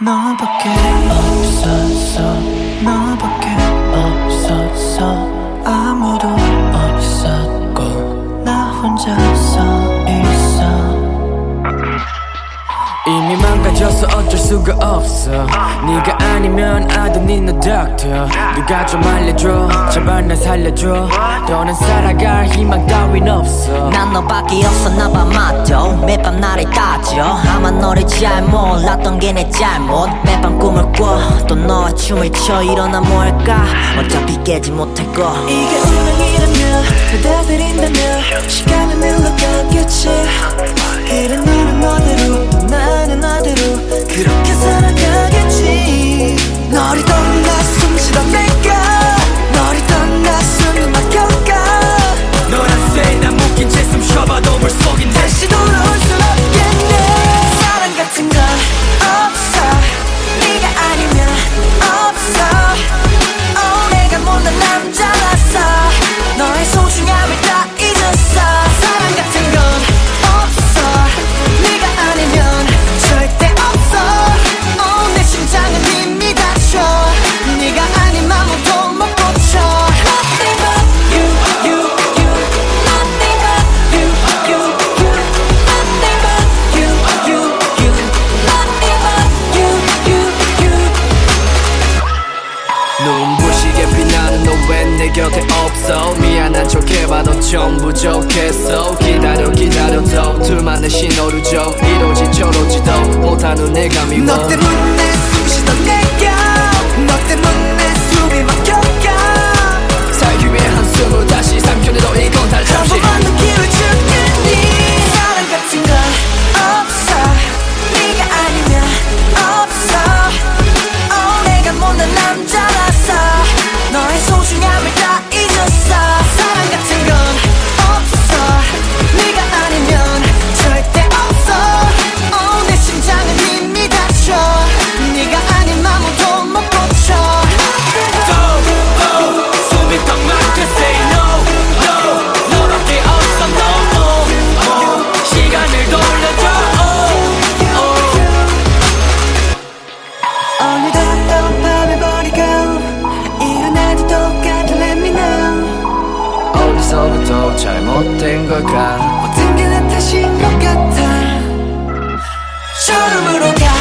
너밖에 없었어. 너밖에 없었어. 아무도 없었고 나 혼자서 있어. 이미 망가져서 어쩔 수가 없어. 네가 아니면 I don't need no doctor. 누가 좀 알려줘, 제발 날 살려줘. 더는 살아갈 희망 따윈 없어. 난 너밖에 없었나봐. 맞죠. 매밤 나를 따져. 아마 너를 잘 몰랐던 게 내 잘못. 매밤 꿈을 꿔 또 너와 춤을 춰. 일어나 뭘까 어차피 깨지 못할 거. 이게 운명이라며 받아들인다며 시간은 흘러가겠지. 그래 너는 너대로 나는 나대로 그렇게 살아가겠지. 너를 떠나 숨쉬던 내가 너를 떠나 숨이 막혀가. 너란 새 난 묶인 채 숨 쉬어봐도 물속인데 다시 돌아올 수 없겠네. 사랑 같은 건 없어. 네가 아니면 없어. 내가 못난 남자라서 너의 소중함을 다 잊었어. 사랑 같은 건 없어. 네가 아니면 절대 없어. 내 심장은 이미 닫혀. 네가 아님 아무도 못 고쳐. Nothing but you, you, you. Nothing but you, you, you. Nothing but you, you, you. Nothing but you, you, you. 눈부시게 빛나는 너 왜 내 곁에 없어. 미안한 척 해봐도 좀 부족했어. 기다려도 둘만의 신호를 줘. 이러지 저러지도 못하는 내가 미워. 너 때문에 숨쉬던 내가 너 때문에 숨이 막혀가. 살기 위해 한숨을 다시 삼켜내도 이건 다 잠시. 한 번만 더 기회를 줄겠니. 사랑 같은 건 없어. 네가 아니면 없어. 내가 못난 남자라서 너의 소중함을 다 잊었어. 사랑 같은 건 없어. 네가 아니면 절대 없어. 내 심장은 이미 닫혀. 네가 아님 아무도 못 고쳐. 숨이 턱 막혀 say no, no. 너밖에 없어 no. 시간을 돌려줘. 오늘도 또 밤을 버리고 일어나도 똑같은 let me know. 어디서부터 잘못된 걸까. 모든 게 내 탓인 것 같아. 처음으로 가